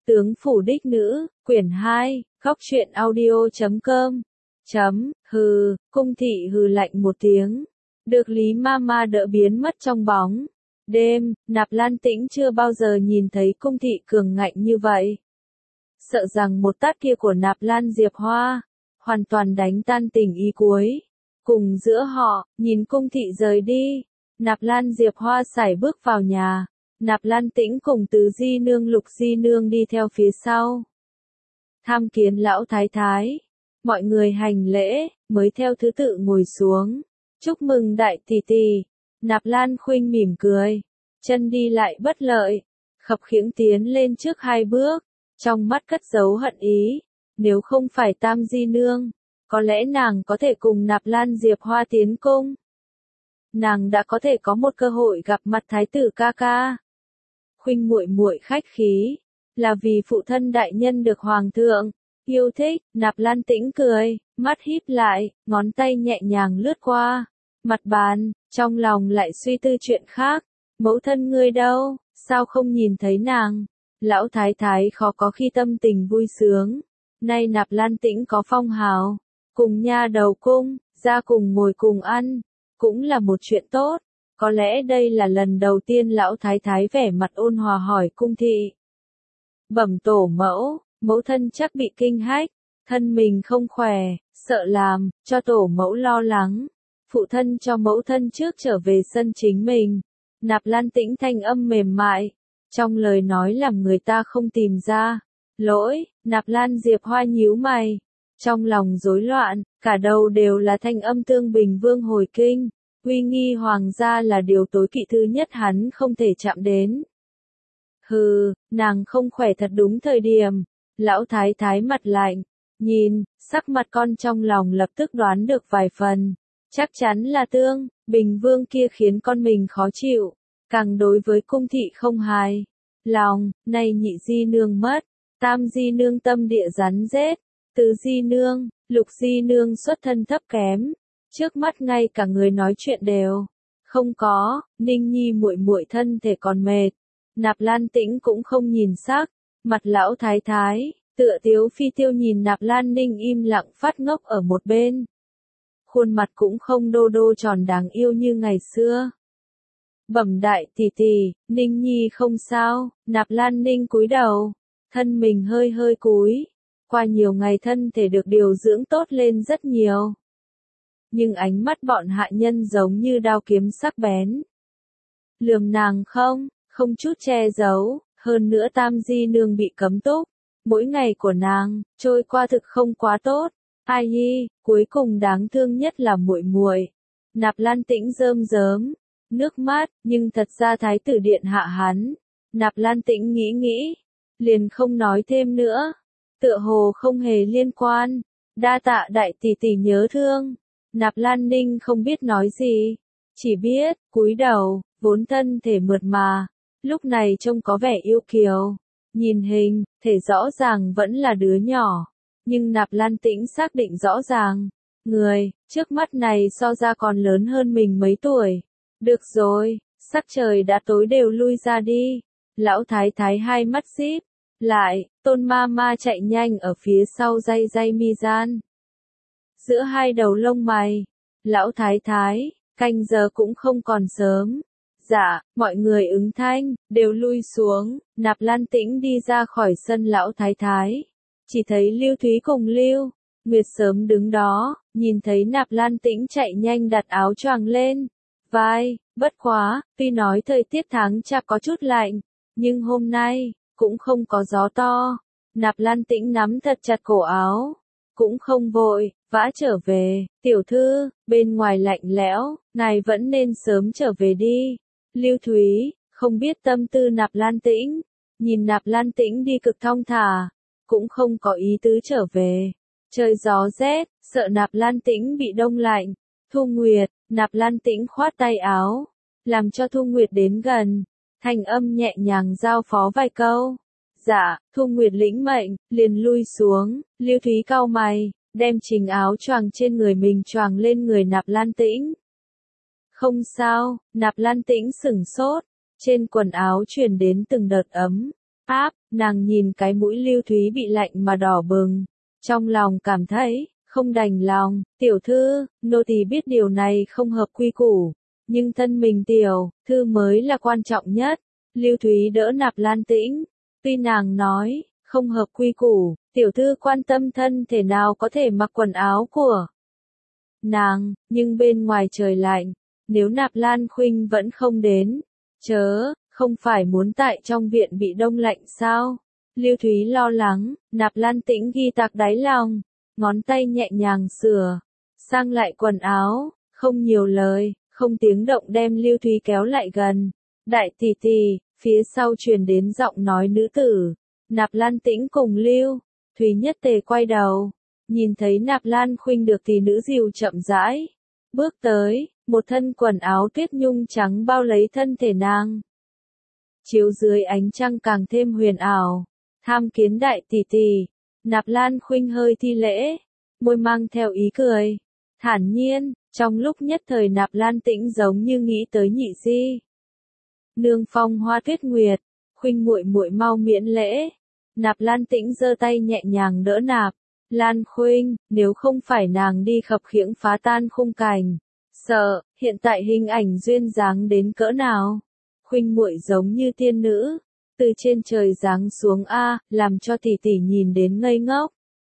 Tướng phủ đích nữ, quyển 2, góc truyện audio.com. Hừ, cung thị hừ lạnh một tiếng. Được Lý Mama đỡ biến mất trong bóng đêm, Nạp Lan Tĩnh chưa bao giờ nhìn thấy cung thị cường ngạnh như vậy. Sợ rằng một tát kia của Nạp Lan Diệp Hoa, hoàn toàn đánh tan tình ý cuối cùng giữa họ. Nhìn cung thị rời đi, Nạp Lan Diệp Hoa sải bước vào nhà. Nạp Lan Tĩnh cùng Tứ Di Nương Lục Di Nương đi theo phía sau. Tham kiến lão thái thái. Mọi người hành lễ, mới theo thứ tự ngồi xuống. Chúc mừng đại tỷ tỷ. Nạp Lan Khuynh mỉm cười. Chân đi lại bất lợi. Khập khiễng tiến lên trước 2 bước. Trong mắt cất giấu hận ý. Nếu không phải Tam Di Nương, có lẽ nàng có thể cùng Nạp Lan Diệp Hoa tiến cung. Nàng đã có thể có một cơ hội gặp mặt thái tử ca ca. Khuynh muội muội khách khí, là vì phụ thân đại nhân được hoàng thượng yêu thích. Nạp Lan Tĩnh cười, mắt híp lại, ngón tay nhẹ nhàng lướt qua mặt bàn, trong lòng lại suy tư chuyện khác. Mẫu thân ngươi đâu, sao không nhìn thấy nàng? Lão thái thái khó có khi tâm tình vui sướng. Nay Nạp Lan Tĩnh có phong hào, cùng nha đầu cung, ra cùng ngồi cùng ăn, cũng là một chuyện tốt. Có lẽ đây là lần đầu tiên lão thái thái vẻ mặt ôn hòa hỏi cung thị. Bẩm tổ mẫu, mẫu thân chắc bị kinh hách, thân mình không khỏe, sợ làm cho tổ mẫu lo lắng. Phụ thân cho mẫu thân trước trở về sân chính mình. Nạp Lan Tĩnh thanh âm mềm mại, trong lời nói làm người ta không tìm ra lỗi. Nạp Lan Diệp Hoa nhíu mày, trong lòng rối loạn, cả đầu đều là thanh âm Tương Bình Vương hồi kinh. Uy nghi hoàng gia là điều tối kỵ thứ nhất hắn không thể chạm đến. Hừ, nàng không khỏe thật đúng thời điểm. Lão thái thái mặt lạnh, nhìn, sắc mặt con trong lòng lập tức đoán được vài phần. Chắc chắn là Tương Bình Vương kia khiến con mình khó chịu, càng đối với cung thị không hài lòng. Nay Nhị Di Nương mất, Tam Di Nương tâm địa rắn rết, Tứ Di Nương, Lục Di Nương xuất thân thấp kém. Trước mắt ngay cả người nói chuyện đều không có. Ninh Nhi muội muội thân thể còn mệt. Nạp Lan Tĩnh cũng không nhìn sắc mặt lão thái thái, tựa tiếu phi tiêu nhìn Nạp Lan Ninh im lặng phát ngốc ở một bên. Khuôn mặt cũng không đô đô tròn đáng yêu như ngày xưa. Bẩm đại tỷ tỷ, Ninh Nhi không sao. Nạp Lan Ninh cúi đầu, thân mình hơi hơi cúi. Qua nhiều ngày thân thể được điều dưỡng tốt lên rất nhiều. Nhưng ánh mắt bọn hạ nhân giống như đao kiếm sắc bén. Lườm nàng không chút che giấu. Hơn nữa Tam Di Nương bị cấm túc, mỗi ngày của nàng trôi qua thực không quá tốt. Ai nhi, cuối cùng đáng thương nhất là muội muội. Nạp Lan Tĩnh rơm rớm nước mắt, nhưng thật ra thái tử điện hạ hắn. Nạp Lan Tĩnh nghĩ, liền không nói thêm nữa. Tựa hồ không hề liên quan. Đa tạ đại tỷ tỷ nhớ thương. Nạp Lan Ninh không biết nói gì, chỉ biết cúi đầu. Vốn thân thể mượt mà, lúc này trông có vẻ yêu kiều. Nhìn hình, thể rõ ràng vẫn là đứa nhỏ, nhưng Nạp Lan Tĩnh xác định rõ ràng, người trước mắt này so ra còn lớn hơn mình mấy tuổi. Được rồi, sắc trời đã tối đều lui ra đi. Lão thái thái hai mắt díp lại, Tôn Mama chạy nhanh ở phía sau day mi gian. Giữa hai đầu lông mày, lão thái thái, canh giờ cũng không còn sớm. Dạ, mọi người ứng thanh, đều lui xuống. Nạp Lan Tĩnh đi ra khỏi sân lão thái thái. Chỉ thấy Lưu Thúy cùng Lưu Nguyệt sớm đứng đó, nhìn thấy Nạp Lan Tĩnh chạy nhanh đặt áo choàng lên vai. Bất quá, tuy nói thời tiết tháng chạp có chút lạnh, nhưng hôm nay cũng không có gió to. Nạp Lan Tĩnh nắm thật chặt cổ áo, cũng không vội vã trở về. Tiểu thư, bên ngoài lạnh lẽo, ngài vẫn nên sớm trở về đi. Lưu Thúy không biết tâm tư Nạp Lan Tĩnh, nhìn Nạp Lan Tĩnh đi cực thong thả, cũng không có ý tứ trở về. Trời gió rét, sợ Nạp Lan Tĩnh bị đông lạnh. Thu Nguyệt, Nạp Lan Tĩnh khoát tay áo, làm cho Thu Nguyệt đến gần, thanh âm nhẹ nhàng giao phó vài câu. Dạ, Thu Nguyệt lĩnh mệnh, liền lui xuống. Lưu Thúy cau mày, đem trình áo choàng trên người mình choàng lên người Nạp Lan Tĩnh. Không sao. Nạp Lan Tĩnh sửng sốt, trên quần áo truyền đến từng đợt ấm áp. Nàng nhìn cái mũi Lưu Thúy bị lạnh mà đỏ bừng, trong lòng cảm thấy không đành lòng. Tiểu thư, nô tỳ biết điều này không hợp quy củ, nhưng thân mình tiểu thư mới là quan trọng nhất. Lưu Thúy đỡ Nạp Lan Tĩnh, tuy nàng nói không hợp quy củ, tiểu thư quan tâm thân thể nào có thể mặc quần áo của nàng, nhưng bên ngoài trời lạnh, nếu Nạp Lan Khuynh vẫn không đến, chớ, không phải muốn tại trong viện bị đông lạnh sao? Lưu Thúy lo lắng, Nạp Lan Tĩnh ghi tạc đáy lòng, ngón tay nhẹ nhàng sửa sang lại quần áo, không nhiều lời, không tiếng động đem Lưu Thúy kéo lại gần. Đại tỷ tỷ, phía sau truyền đến giọng nói nữ tử. Nạp Lan Tĩnh cùng Lưu Thúy nhất tề quay đầu, nhìn thấy Nạp Lan Khuynh được tỷ nữ dìu chậm rãi bước tới, một thân quần áo tuyết nhung trắng bao lấy thân thể nàng, chiếu dưới ánh trăng càng thêm huyền ảo. Tham kiến đại tỷ tỷ. Nạp Lan Khuynh hơi thi lễ, môi mang theo ý cười, thản nhiên. Trong lúc nhất thời Nạp Lan Tĩnh giống như nghĩ tới nhị di nương Phong Hoa Tuyết Nguyệt. Khuynh muội muội mau miễn lễ. Nạp Lan Tĩnh giơ tay nhẹ nhàng đỡ Nạp Lan Khuynh, nếu không phải nàng đi khập khiễng phá tan khung cảnh, sợ hiện tại hình ảnh duyên dáng đến cỡ nào. Khuynh muội giống như tiên nữ, từ trên trời giáng xuống a, làm cho tỷ tỷ nhìn đến ngây ngốc.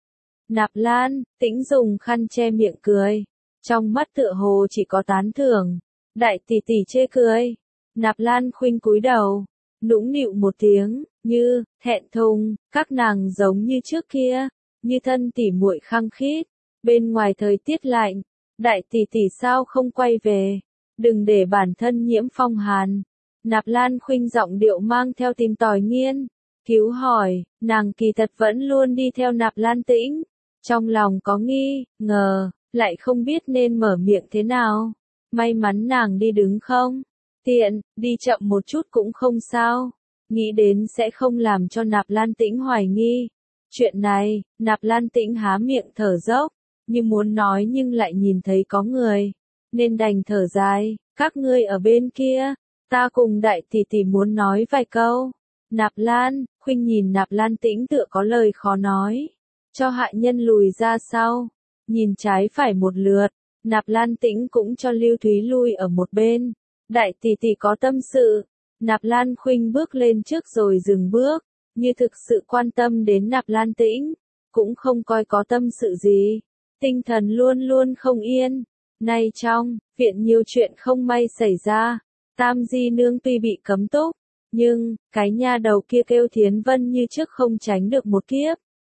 Nạp Lan Tĩnh dùng khăn che miệng cười, trong mắt tựa hồ chỉ có tán thưởng. Đại tỷ tỷ chê cười. Nạp Lan Khuynh cúi đầu, nũng nịu một tiếng, như thẹn thùng. Các nàng giống như trước kia, như thân tỉ muội khăng khít. Bên ngoài thời tiết lạnh, đại tỷ tỷ sao không quay về, đừng để bản thân nhiễm phong hàn. Nạp Lan Khuynh giọng điệu mang theo tìm tòi nghiên cứu hỏi, nàng kỳ thật vẫn luôn đi theo Nạp Lan Tĩnh, trong lòng có nghi ngờ, lại không biết nên mở miệng thế nào. May mắn nàng đi đứng không tiện, đi chậm một chút cũng không sao, nghĩ đến sẽ không làm cho Nạp Lan Tĩnh hoài nghi. Chuyện này, Nạp Lan Tĩnh há miệng thở dốc, như muốn nói nhưng lại nhìn thấy có người, nên đành thở dài. Các ngươi ở bên kia, ta cùng đại tỷ tỷ muốn nói vài câu. Nạp Lan Khuynh nhìn Nạp Lan Tĩnh tựa có lời khó nói, cho hạ nhân lùi ra sau, nhìn trái phải một lượt. Nạp Lan Tĩnh cũng cho Lưu Thúy lui ở một bên. Đại tỷ tỷ có tâm sự. Nạp Lan Khuynh bước lên trước rồi dừng bước, như thực sự quan tâm đến Nạp Lan Tĩnh, cũng không coi có tâm sự gì. Tinh thần luôn luôn không yên. Nay trong viện nhiều chuyện không may xảy ra. Tam di nương tuy bị cấm túc, nhưng cái nha đầu kia kêu Thiến Vân như trước không tránh được một kiếp.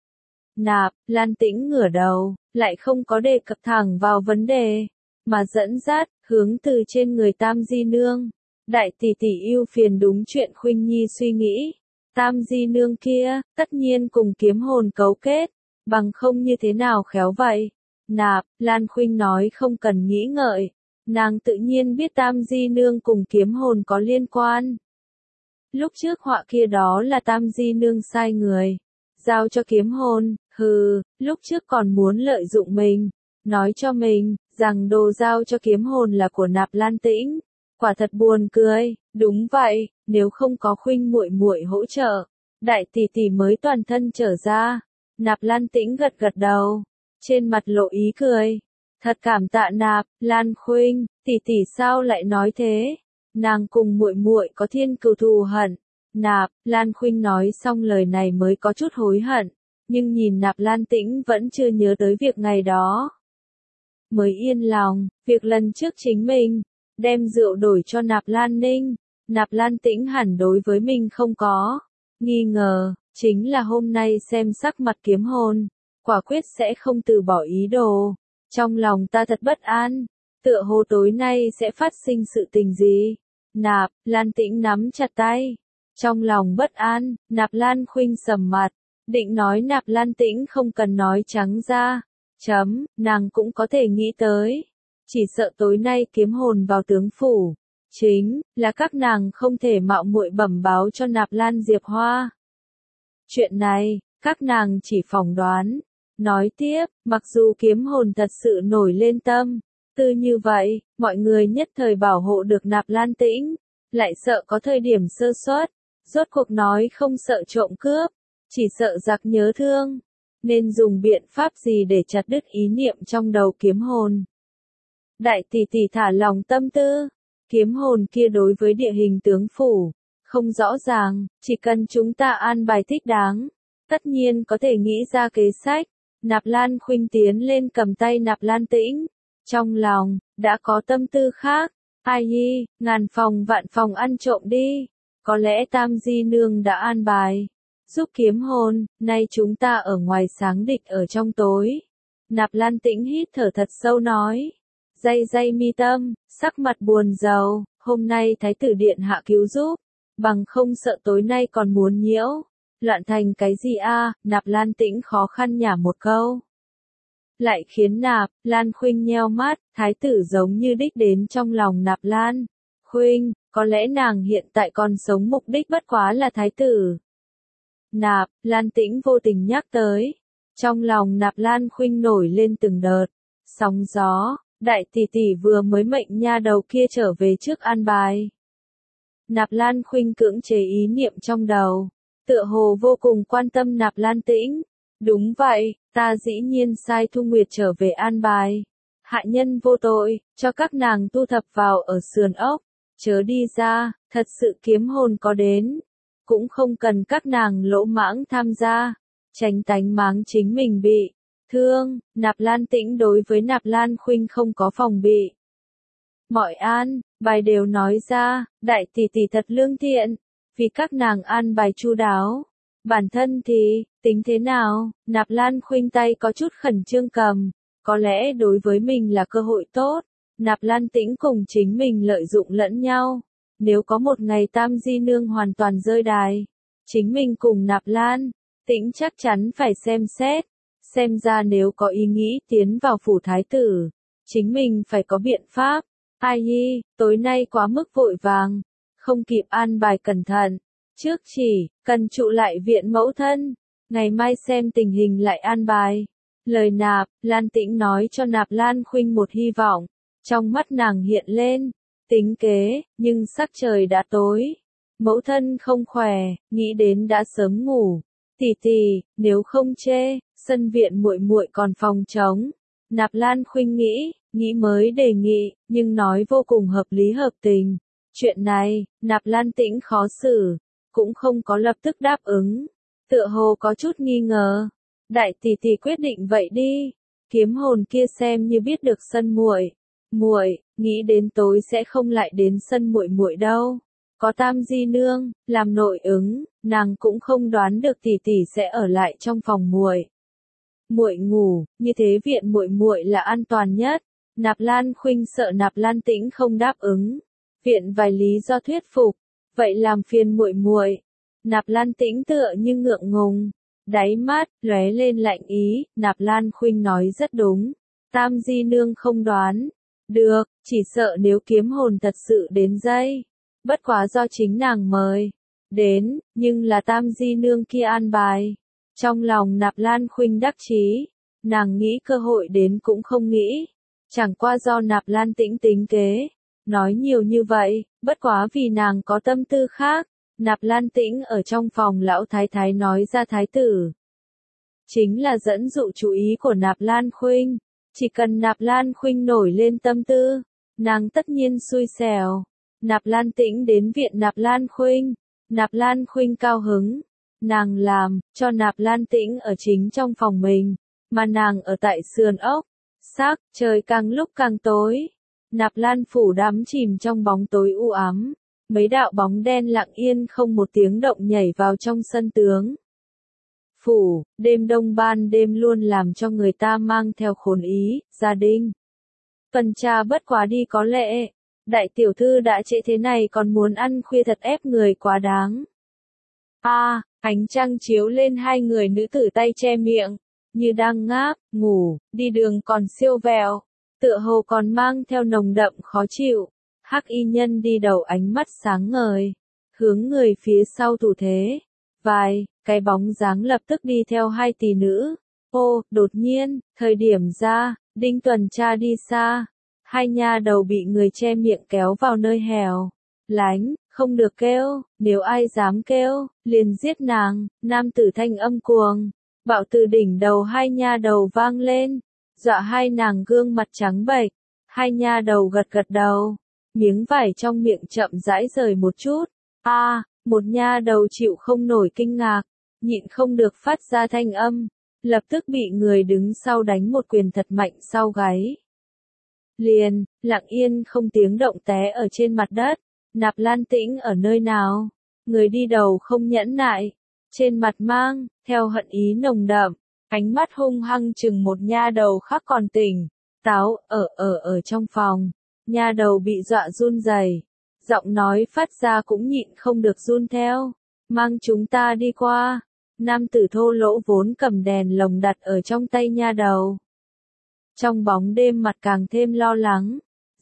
Nạp Lan Tĩnh ngửa đầu, lại không có đề cập thẳng vào vấn đề, mà dẫn dắt hướng từ trên người Tam di nương. Đại tỷ tỷ ưu phiền đúng chuyện Khuynh Nhi suy nghĩ. Tam di nương kia, tất nhiên cùng kiếm hồn cấu kết, bằng không như thế nào khéo vậy. Nạp Lan Khuynh nói không cần nghĩ ngợi, nàng tự nhiên biết Tam di nương cùng kiếm hồn có liên quan. Lúc trước họa kia đó là Tam di nương sai người, giao cho kiếm hồn, lúc trước còn muốn lợi dụng mình, nói cho mình rằng đồ giao cho kiếm hồn là của Nạp Lan Tĩnh. Quả thật buồn cười. Đúng vậy, nếu không có Khuynh muội muội hỗ trợ, đại tỷ tỷ mới toàn thân trở ra. Nạp Lan Tĩnh gật gật đầu, trên mặt lộ ý cười. Thật cảm tạ Nạp Lan Khuynh, tỷ tỷ sao lại nói thế? Nàng cùng muội muội có thiên cừu thù hận. Nạp Lan Khuynh nói xong lời này mới có chút hối hận, nhưng nhìn Nạp Lan Tĩnh vẫn chưa nhớ tới việc ngày đó, mới yên lòng. Việc lần trước chính mình đem rượu đổi cho Nạp Lan Ninh, Nạp Lan Tĩnh hẳn đối với mình không có nghi ngờ, chính là hôm nay xem sắc mặt kiếm hồn, quả quyết sẽ không từ bỏ ý đồ. Trong lòng ta thật bất an, tựa hồ tối nay sẽ phát sinh sự tình gì. Nạp Lan Tĩnh nắm chặt tay, trong lòng bất an. Nạp Lan Khuynh sầm mặt, định nói Nạp Lan Tĩnh không cần nói trắng ra, nàng cũng có thể nghĩ tới, chỉ sợ tối nay kiếm hồn vào tướng phủ, chính là các nàng không thể mạo muội bẩm báo cho Nạp Lan Diệp Hoa. Chuyện này, các nàng chỉ phỏng đoán. Nói tiếp, mặc dù kiếm hồn thật sự nổi lên tâm tư như vậy, mọi người nhất thời bảo hộ được Nạp Lan Tĩnh, lại sợ có thời điểm sơ suất, Rốt cuộc nói không sợ trộm cướp, chỉ sợ giặc nhớ thương. Nên dùng biện pháp gì để chặt đứt ý niệm trong đầu kiếm hồn? Đại tỷ tỷ thả lòng tâm tư. Kiếm hồn kia đối với địa hình tướng phủ không rõ ràng, chỉ cần chúng ta an bài thích đáng, tất nhiên có thể nghĩ ra kế sách. Nạp Lan Khuynh tiến lên cầm tay Nạp Lan Tĩnh, trong lòng đã có tâm tư khác. Ai nhi, ngàn phòng vạn phòng ăn trộm đi, có lẽ Tam Di Nương đã an bài giúp kiếm hồn, nay chúng ta ở ngoài sáng địch ở trong tối. Nạp Lan Tĩnh hít thở thật sâu nói, day mi tâm, sắc mặt buồn rầu, hôm nay Thái tử điện hạ cứu giúp, bằng không sợ tối nay còn muốn nhiễu, loạn thành cái gì a? Nạp Lan Tĩnh khó khăn nhả một câu. Lại khiến Nạp Lan Khuynh nheo mắt, Thái tử giống như đích đến trong lòng Nạp Lan Khuynh, có lẽ nàng hiện tại còn sống mục đích bất quá là Thái tử. Nạp Lan Tĩnh vô tình nhắc tới, trong lòng Nạp Lan Khuynh nổi lên từng đợt sóng gió. Đại tỷ tỷ vừa mới mệnh nha đầu kia trở về trước an bài. Nạp Lan Khuynh cưỡng chế ý niệm trong đầu, tựa hồ vô cùng quan tâm Nạp Lan Tĩnh. Đúng vậy, ta dĩ nhiên sai Thu Nguyệt trở về an bài. Hạ nhân vô tội, cho các nàng tu thập vào ở sườn ốc, chớ đi ra, thật sự kiếm hồn có đến. Cũng không cần các nàng lỗ mãng tham gia, tránh tánh máng chính mình bị thương. Nạp Lan Tĩnh đối với Nạp Lan Khuynh không có phòng bị. Mọi an bài đều nói ra, đại tỷ tỷ thật lương thiện, vì các nàng an bài chu đáo. Bản thân thì, tính thế nào? Nạp Lan Khuynh tay có chút khẩn trương cầm, có lẽ đối với mình là cơ hội tốt. Nạp Lan Tĩnh cùng chính mình lợi dụng lẫn nhau. Nếu có một ngày Tam Di Nương hoàn toàn rơi đài, chính mình cùng Nạp Lan Tĩnh chắc chắn phải xem xét. Xem ra nếu có ý nghĩ tiến vào phủ thái tử, chính mình phải có biện pháp. Ai nhi, tối nay quá mức vội vàng, không kịp an bài cẩn thận. Trước chỉ cần trụ lại viện mẫu thân, ngày mai xem tình hình lại an bài. Lời Nạp Lan Tĩnh nói cho Nạp Lan Khuynh một hy vọng, trong mắt nàng hiện lên tính kế, nhưng sắc trời đã tối, mẫu thân không khỏe, nghĩ đến đã sớm ngủ. Tỷ tỷ, nếu không chê, sân viện muội muội còn phòng trống. Nạp Lan Khuynh nghĩ mới đề nghị, nhưng nói vô cùng hợp lý hợp tình. Chuyện này, Nạp Lan Tĩnh khó xử, cũng không có lập tức đáp ứng, tựa hồ có chút nghi ngờ. Đại tỷ tỷ quyết định vậy đi. Kiếm hồn kia xem như biết được sân muội, nghĩ đến tối sẽ không lại đến sân muội muội đâu. Có Tam Di Nương làm nội ứng, nàng cũng không đoán được tỷ tỷ sẽ ở lại trong phòng muội ngủ, như thế viện muội muội là an toàn nhất. Nạp Lan Khuynh sợ Nạp Lan Tĩnh không đáp ứng, viện vài lý do thuyết phục, vậy làm phiền muội muội. Nạp Lan Tĩnh tựa như ngượng ngùng, đáy mắt lóe lên lạnh ý. Nạp Lan Khuynh nói rất đúng, Tam Di Nương không đoán được, chỉ sợ nếu kiếm hồn thật sự đến dây, bất quá do chính nàng mời đến, nhưng là Tam Di Nương kia an bài. Trong lòng Nạp Lan Khuynh đắc chí, nàng nghĩ cơ hội đến cũng không nghĩ, chẳng qua do Nạp Lan Tĩnh tính kế. Nói nhiều như vậy, bất quá vì nàng có tâm tư khác. Nạp Lan Tĩnh ở trong phòng lão thái thái nói ra thái tử, chính là dẫn dụ chú ý của Nạp Lan Khuynh. Chỉ cần Nạp Lan Khuynh nổi lên tâm tư, nàng tất nhiên xui xẻo. Nạp Lan Tĩnh đến viện Nạp Lan Khuynh, Nạp Lan Khuynh cao hứng, nàng làm cho Nạp Lan Tĩnh ở chính trong phòng mình, mà nàng ở tại sườn ốc. Sắc trời càng lúc càng tối, Nạp Lan phủ đắm chìm trong bóng tối u ám, mấy đạo bóng đen lặng yên không một tiếng động nhảy vào trong sân tướng phủ. Đêm đông ban đêm luôn làm cho người ta mang theo khốn ý. Gia đình phần trà bất quá đi có lệ, đại tiểu thư đã trễ thế này còn muốn ăn khuya thật ép người quá đáng. Ánh trăng chiếu lên hai người nữ tử tay che miệng, như đang ngáp ngủ, đi đường còn siêu vẹo, tựa hồ còn mang theo nồng đậm khó chịu. Hắc y nhân đi đầu ánh mắt sáng ngời, hướng người phía sau thủ thế. Vài cái bóng dáng lập tức đi theo hai tỷ nữ. Đột nhiên, thời điểm ra, Đinh tuần tra đi xa, hai nha đầu bị người che miệng kéo vào nơi hẻo lánh, không được kêu, nếu ai dám kêu, liền giết nàng. Nam tử thanh âm cuồng, bạo từ đỉnh đầu hai nha đầu vang lên, dọa hai nàng gương mặt trắng bệch. Hai nha đầu gật gật đầu, miếng vải trong miệng chậm rãi rời một chút. Một nha đầu chịu không nổi kinh ngạc, nhịn không được phát ra thanh âm, lập tức bị người đứng sau đánh một quyền thật mạnh sau gáy. Liền, lặng yên không tiếng động té ở trên mặt đất. Nạp Lan Tĩnh ở nơi nào? Người đi đầu không nhẫn nại, trên mặt mang theo hận ý nồng đậm, ánh mắt hung hăng chừng một nha đầu khác còn tỉnh táo ở trong phòng. Nha đầu bị dọa run rẩy, giọng nói phát ra cũng nhịn không được run theo. Mang chúng ta đi qua. Nam tử thô lỗ vốn cầm đèn lồng đặt ở trong tay nha đầu. Trong bóng đêm mặt càng thêm lo lắng.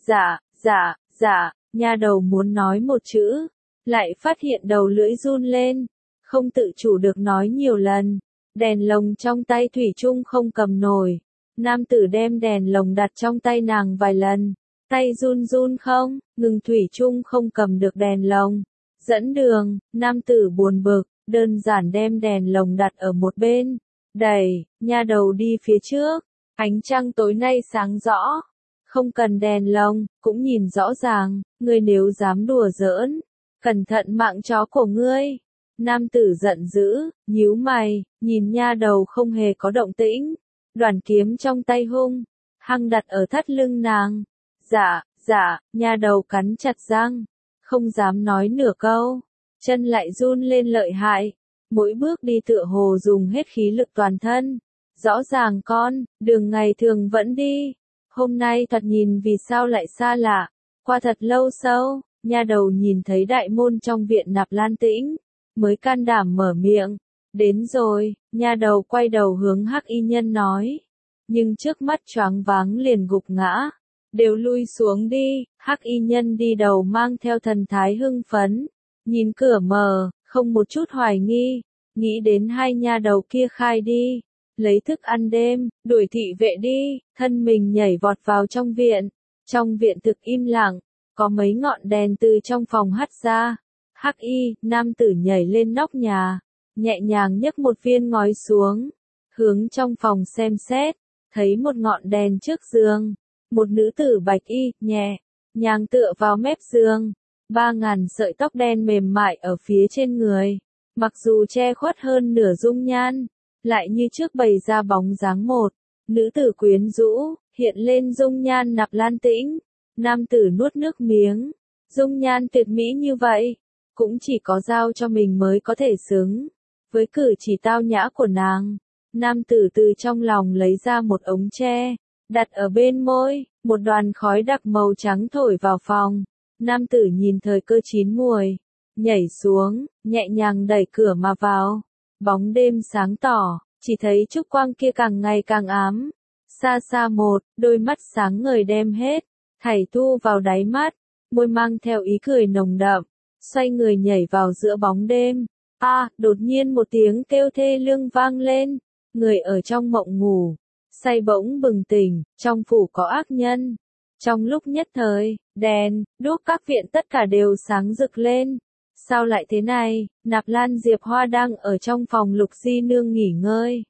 Dạ, nha đầu muốn nói một chữ, lại phát hiện đầu lưỡi run lên, không tự chủ được nói nhiều lần. Đèn lồng trong tay thủy chung không cầm nổi. Nam tử đem đèn lồng đặt trong tay nàng vài lần, tay run run không, ngừng thủy chung không cầm được đèn lồng. Dẫn đường, nam tử buồn bực, đơn giản đem đèn lồng đặt ở một bên, đẩy nha đầu đi phía trước. Ánh trăng tối nay sáng rõ, không cần đèn lồng, cũng nhìn rõ ràng. Ngươi nếu dám đùa giỡn, cẩn thận mạng chó của ngươi. Nam tử giận dữ, nhíu mày, nhìn nha đầu không hề có động tĩnh, đoàn kiếm trong tay hung hăng đặt ở thắt lưng nàng. Dạ, nha đầu cắn chặt răng, không dám nói nửa câu, chân lại run lên lợi hại, mỗi bước đi tựa hồ dùng hết khí lực toàn thân. Rõ ràng đường ngày thường vẫn đi, hôm nay thật nhìn vì sao lại xa lạ. Qua thật lâu sau, nha đầu nhìn thấy đại môn trong viện Nạp Lan Tĩnh, mới can đảm mở miệng. Đến rồi, nha đầu quay đầu hướng Hắc y nhân nói. Nhưng trước mắt choáng váng liền gục ngã. Đều lui xuống đi. Hắc y nhân đi đầu mang theo thần thái hưng phấn, nhìn cửa mở, không một chút hoài nghi, nghĩ đến hai nha đầu kia khai đi, lấy thức ăn đêm, đuổi thị vệ đi, thân mình nhảy vọt vào trong viện. Trong viện thực im lặng, có mấy ngọn đèn từ trong phòng hắt ra. Hắc y, nam tử nhảy lên nóc nhà, nhẹ nhàng nhấc một viên ngói xuống, hướng trong phòng xem xét, thấy một ngọn đèn trước giường, một nữ tử bạch y, nhẹ nhàng tựa vào mép giường, 3000 sợi tóc đen mềm mại ở phía trên người, mặc dù che khuất hơn nửa dung nhan, lại như trước bày ra bóng dáng một nữ tử quyến rũ, hiện lên dung nhan Nạp Lan Tĩnh. Nam tử nuốt nước miếng, dung nhan tuyệt mỹ như vậy, cũng chỉ có giao cho mình mới có thể xứng với cử chỉ tao nhã của nàng. Nam tử từ trong lòng lấy ra một ống tre, đặt ở bên môi, một đoàn khói đặc màu trắng thổi vào phòng. Nam tử nhìn thời cơ chín muồi, nhảy xuống, nhẹ nhàng đẩy cửa mà vào. Bóng đêm sáng tỏ, chỉ thấy trúc quang kia càng ngày càng ám. Xa xa một, đôi mắt sáng ngời đem hết thảy thu vào đáy mắt, môi mang theo ý cười nồng đậm, xoay người nhảy vào giữa bóng đêm. Đột nhiên một tiếng kêu thê lương vang lên, người ở trong mộng ngủ, say bỗng bừng tỉnh, trong phủ có ác nhân. Trong lúc nhất thời, đèn, đuốc các viện tất cả đều sáng rực lên. Sao lại thế này? Nạp Lan Diệp Hoa đang ở trong phòng Lục Di Nương nghỉ ngơi,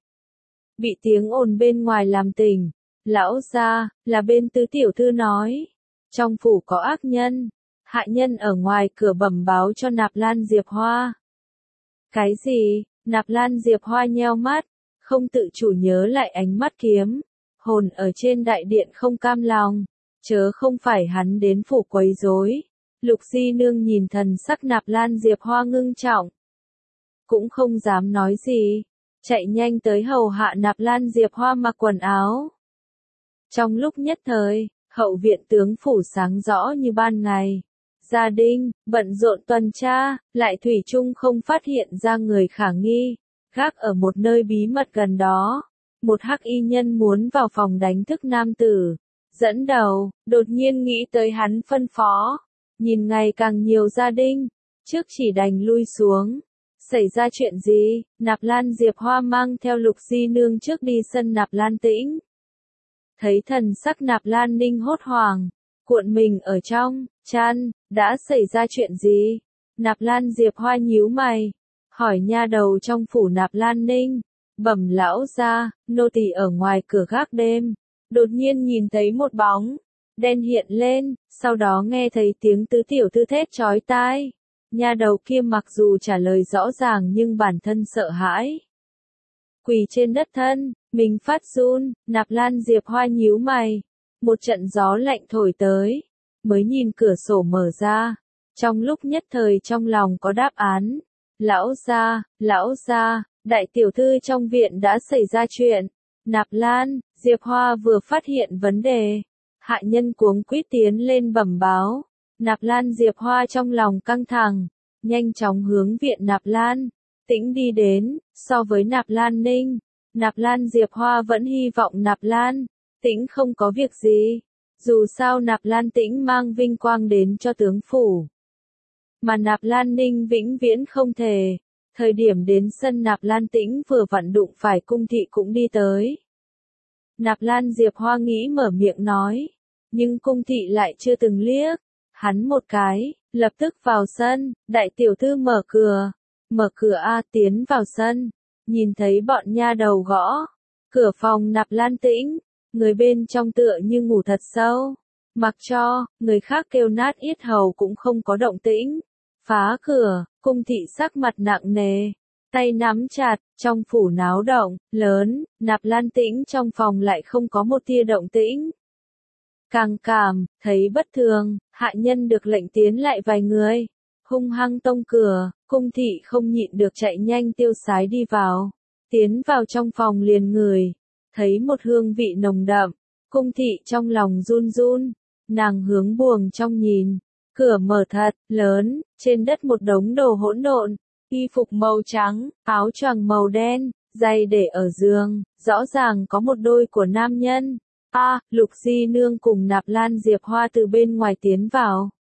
bị tiếng ồn bên ngoài làm tỉnh. Lão gia, là bên tứ tiểu thư nói, trong phủ có ác nhân. Hạ nhân ở ngoài cửa bẩm báo cho Nạp Lan Diệp Hoa. Cái gì? Nạp Lan Diệp Hoa nheo mắt, không tự chủ nhớ lại ánh mắt kiếm hồn ở trên đại điện không cam lòng, chớ không phải hắn đến phủ quấy rối. Lục Di Nương nhìn thần sắc Nạp Lan Diệp Hoa ngưng trọng, cũng không dám nói gì, chạy nhanh tới hầu hạ Nạp Lan Diệp Hoa mặc quần áo. Trong lúc nhất thời, hậu viện tướng phủ sáng rõ như ban ngày. Gia đình, bận rộn tuần tra, lại thủy chung không phát hiện ra người khả nghi. Gác ở một nơi bí mật gần đó, một hắc y nhân muốn vào phòng đánh thức nam tử. Dẫn đầu, đột nhiên nghĩ tới hắn phân phó. Nhìn ngày càng nhiều gia đình, trước chỉ đành lui xuống. Xảy ra chuyện gì? Nạp Lan Diệp Hoa mang theo Lục Di Nương trước đi sân Nạp Lan Tĩnh. Thấy thần sắc Nạp Lan Ninh hốt hoảng, cuộn mình ở trong chăn, đã xảy ra chuyện gì? Nạp Lan Diệp Hoa nhíu mày, hỏi nha đầu trong phủ Nạp Lan Ninh, bẩm lão gia, nô tỳ ở ngoài cửa gác đêm, đột nhiên nhìn thấy một bóng đen hiện lên, sau đó nghe thấy tiếng tứ tiểu thư thét chói tai. Nha đầu kia mặc dù trả lời rõ ràng nhưng bản thân sợ hãi, quỳ trên đất thân, mình phát run. Nạp Lan Diệp Hoa nhíu mày, một trận gió lạnh thổi tới, mới nhìn cửa sổ mở ra, trong lúc nhất thời trong lòng có đáp án. Lão gia, đại tiểu thư trong viện đã xảy ra chuyện. Nạp Lan Diệp Hoa vừa phát hiện vấn đề, hạ nhân cuống quýt tiến lên bẩm báo. Nạp Lan Diệp Hoa trong lòng căng thẳng, nhanh chóng hướng viện Nạp Lan Tĩnh đi đến. So với Nạp Lan Ninh, Nạp Lan Diệp Hoa vẫn hy vọng Nạp Lan Tĩnh không có việc gì. Dù sao Nạp Lan Tĩnh mang vinh quang đến cho tướng phủ, mà Nạp Lan Ninh vĩnh viễn không thể. Thời điểm đến sân Nạp Lan Tĩnh vừa vặn đụng phải Cung thị cũng đi tới. Nạp Lan Diệp Hoa nghĩ mở miệng nói, nhưng Cung thị lại chưa từng liếc hắn một cái, lập tức vào sân. Đại tiểu thư mở cửa a, tiến vào sân, nhìn thấy bọn nha đầu gõ cửa phòng Nạp Lan Tĩnh, người bên trong tựa như ngủ thật sâu, mặc cho người khác kêu nát yết hầu cũng không có động tĩnh. Phá cửa, Cung thị sắc mặt nặng nề, tay nắm chặt. Trong phủ náo động lớn, Nạp Lan Tĩnh trong phòng lại không có một tia động tĩnh. Càng cảm thấy bất thường, hạ nhân được lệnh tiến lại vài người, hung hăng tông cửa. Cung thị không nhịn được chạy nhanh tiêu sái đi vào, tiến vào trong phòng liền ngửi thấy một hương vị nồng đậm. Cung thị trong lòng run run, nàng hướng buồng trong nhìn, cửa mở thật lớn, trên đất một đống đồ hỗn độn, y phục màu trắng, áo choàng màu đen, giày để ở giường, rõ ràng có một đôi của nam nhân. Lục Di Nương cùng Nạp Lan Diệp Hoa từ bên ngoài tiến vào,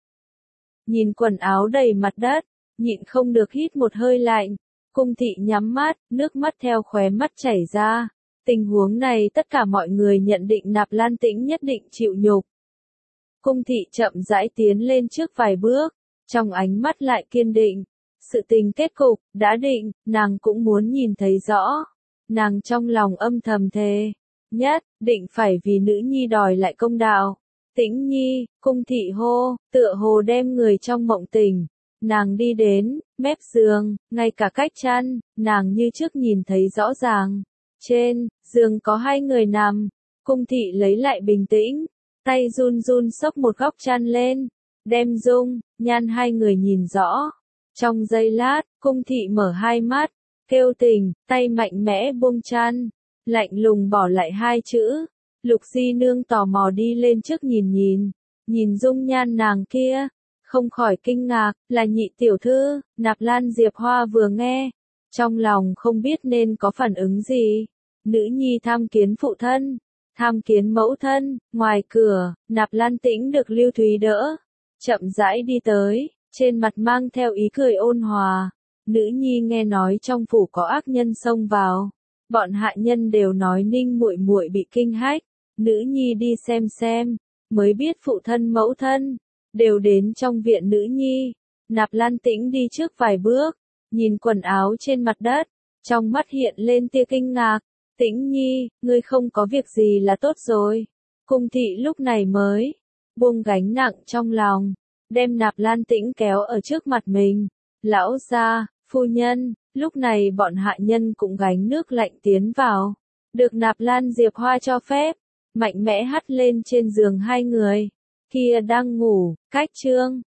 nhìn quần áo đầy mặt đất, nhịn không được hít một hơi lạnh. Cung thị nhắm mắt, nước mắt theo khóe mắt chảy ra. Tình huống này tất cả mọi người nhận định Nạp Lan Tĩnh nhất định chịu nhục. Cung thị chậm rãi tiến lên trước vài bước, trong ánh mắt lại kiên định. Sự tình kết cục đã định, nàng cũng muốn nhìn thấy rõ. Nàng trong lòng âm thầm thề, nhất định phải vì nữ nhi đòi lại công đạo. Tĩnh nhi, Cung thị hô, tựa hồ đem người trong mộng tỉnh. Nàng đi đến mép giường, ngay cả cách chăn, nàng như trước nhìn thấy rõ ràng. Trên giường có hai người nằm. Cung thị lấy lại bình tĩnh, tay run run xốc một góc chăn lên, đem dung nhan hai người nhìn rõ. Trong giây lát, Cung thị mở hai mắt, kêu tỉnh, tay mạnh mẽ buông chăn, lạnh lùng bỏ lại hai chữ. Lục Di Nương tò mò đi lên trước nhìn dung nhan nàng kia, không khỏi kinh ngạc, là nhị tiểu thư. Nạp Lan Diệp Hoa vừa nghe, trong lòng không biết nên có phản ứng gì. Nữ nhi tham kiến phụ thân, tham kiến mẫu thân. Ngoài cửa, Nạp Lan Tĩnh được Lưu Thúy đỡ, chậm rãi đi tới, trên mặt mang theo ý cười ôn hòa. Nữ nhi nghe nói trong phủ có ác nhân xông vào, bọn hạ nhân đều nói Ninh muội muội bị kinh hách. Nữ nhi đi xem, mới biết phụ thân mẫu thân đều đến trong viện nữ nhi. Nạp Lan Tĩnh đi trước vài bước, nhìn quần áo trên mặt đất, trong mắt hiện lên tia kinh ngạc. Tĩnh nhi, ngươi không có việc gì là tốt rồi. Cung thị lúc này mới buông gánh nặng trong lòng, đem Nạp Lan Tĩnh kéo ở trước mặt mình. Lão gia, phu nhân. Lúc này bọn hạ nhân cũng gánh nước lạnh tiến vào, được Nạp Lan Diệp Hoa cho phép, mạnh mẽ hắt lên trên giường hai người kia đang ngủ. Cách chương